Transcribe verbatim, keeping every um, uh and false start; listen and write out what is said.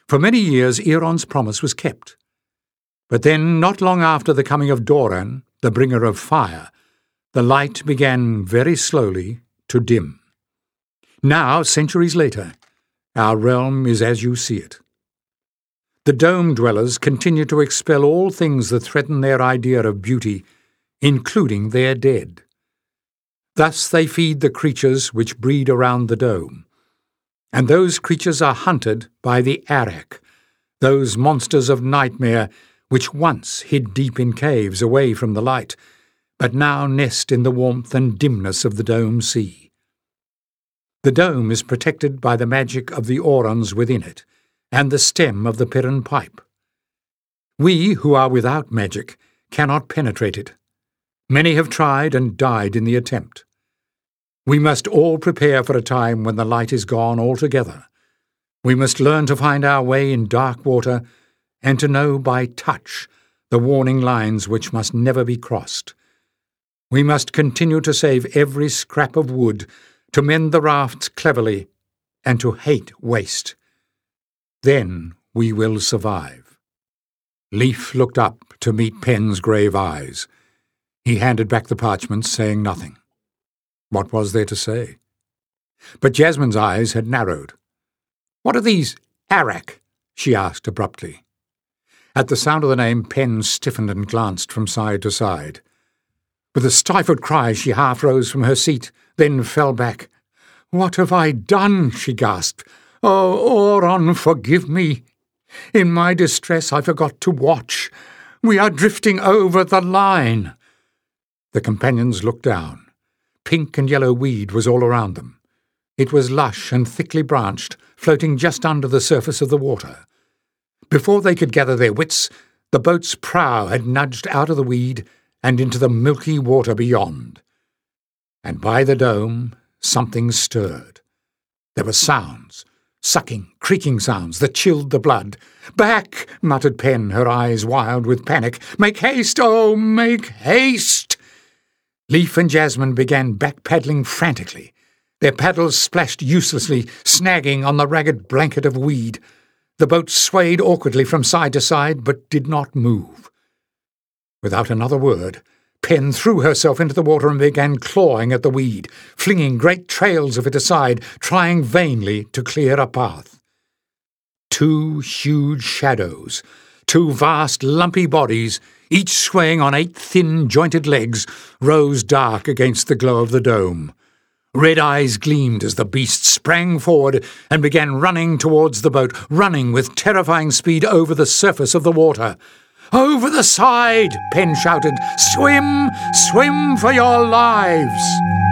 For many years Euron's promise was kept. But then, not long after the coming of Doran, the bringer of fire, the light began very slowly to dim. Now, centuries later, our realm is as you see it. The Dome Dwellers continue to expel all things that threaten their idea of beauty, including their dead. Thus they feed the creatures which breed around the dome. And those creatures are hunted by the Arak, those monsters of nightmare which once hid deep in caves away from the light, but now nest in the warmth and dimness of the dome sea. The dome is protected by the magic of the Aurons within it, and the stem of the Piran pipe. We, who are without magic, cannot penetrate it. Many have tried and died in the attempt. We must all prepare for a time when the light is gone altogether. We must learn to find our way in dark water, and to know by touch the warning lines which must never be crossed. We must continue to save every scrap of wood, to mend the rafts cleverly, and to hate waste. Then we will survive. Leif looked up to meet Penn's grave eyes. He handed back the parchments, saying nothing. What was there to say? But Jasmine's eyes had narrowed. "What are these Arak?" she asked abruptly. At the sound of the name, Penn stiffened and glanced from side to side. With a stifled cry, she half rose from her seat, then fell back. "What have I done?" she gasped. "Oh, Auron, forgive me. In my distress I forgot to watch. We are drifting over the line." The companions looked down. Pink and yellow weed was all around them. It was lush and thickly branched, floating just under the surface of the water. Before they could gather their wits, the boat's prow had nudged out of the weed and into the milky water beyond. And by the dome, something stirred. There were sounds, sucking, creaking sounds that chilled the blood. "Back!" muttered Penn, her eyes wild with panic. "Make haste! Oh, make haste!" Leif and Jasmine began back-paddling frantically. Their paddles splashed uselessly, snagging on the ragged blanket of weed. The boat swayed awkwardly from side to side, but did not move. Without another word, Penn threw herself into the water and began clawing at the weed, flinging great trails of it aside, trying vainly to clear a path. Two huge shadows, two vast lumpy bodies, each swaying on eight thin jointed legs, rose dark against the glow of the dome. Red eyes gleamed as the beasts sprang forward and began running towards the boat, running with terrifying speed over the surface of the water. "Over the side!" Penn shouted. "Swim! Swim for your lives!"